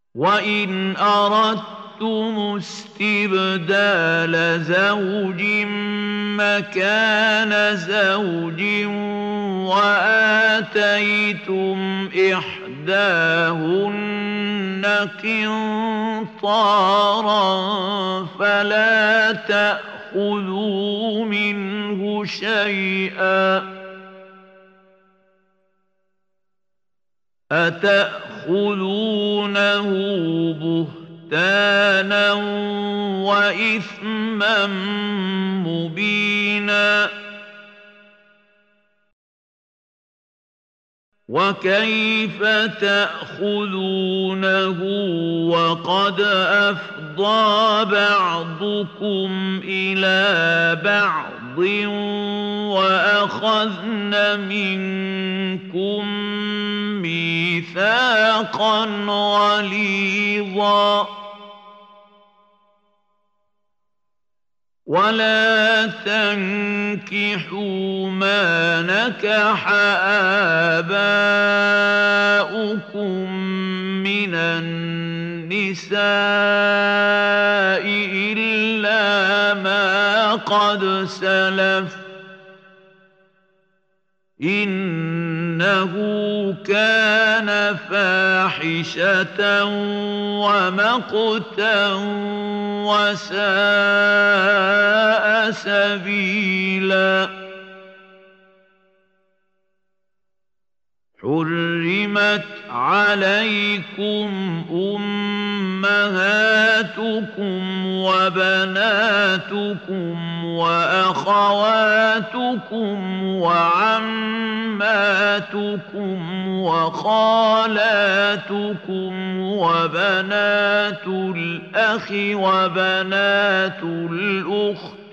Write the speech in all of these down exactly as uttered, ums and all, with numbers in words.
وإن أردتم استبدال زوج مكان زوج وآتيتم إحداهن قنطارا فلا تأخذوا منه شيئا أتأخذونه بهتانا وإثما مبينا وكيف تأخذونه وقد أفضى بعضكم إلى بعض وأخذن منكم ميثاقا غليظا ولا تنكحوا ما نكح آباؤكم من النساء إلا ما قد سلف إنه كان فاحشة ومقتا وساء سبيلا حرمت عليكم أمهاتكم وبناتكم وأخواتكم وعماتكم وخالاتكم وبنات الأخ وبنات الأخت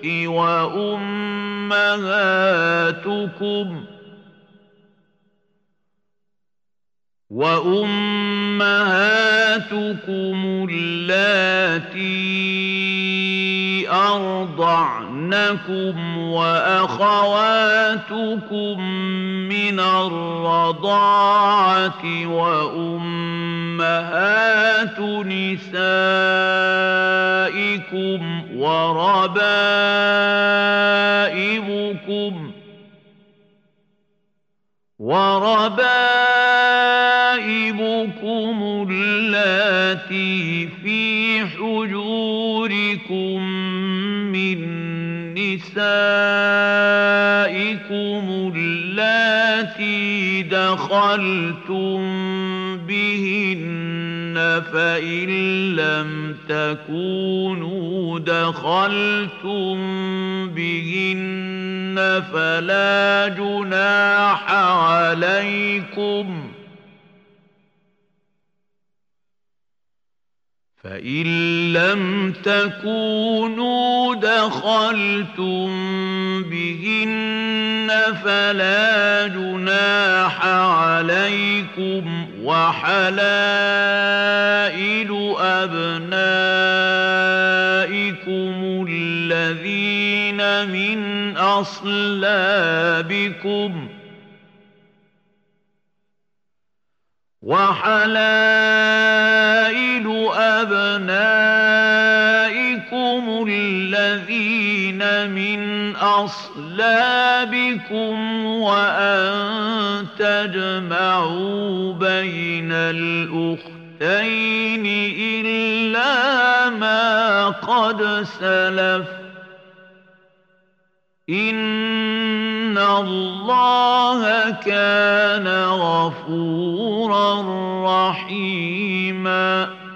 وأمهاتكم وأمهاتكم اللاتي أرضعنكم وأخواتكم من الرضاعة وأمهات نسائكم وربائبكم وربائبكم اللاتي في حجوركم من نسائكم اللاتي دخلتم بهن فإن لم تكونوا دخلتم بهن فلا جناح عليكم فإن لم تكونوا دخلتم بهن فلا جناح عليكم وحلائل أبنائكم الذين من أصلابكم وحلائل أبنائكم الذين من أصلابكم وأن تجمعوا بين الأختين إلا ما قد سلف إن الله كان غفورا رحيما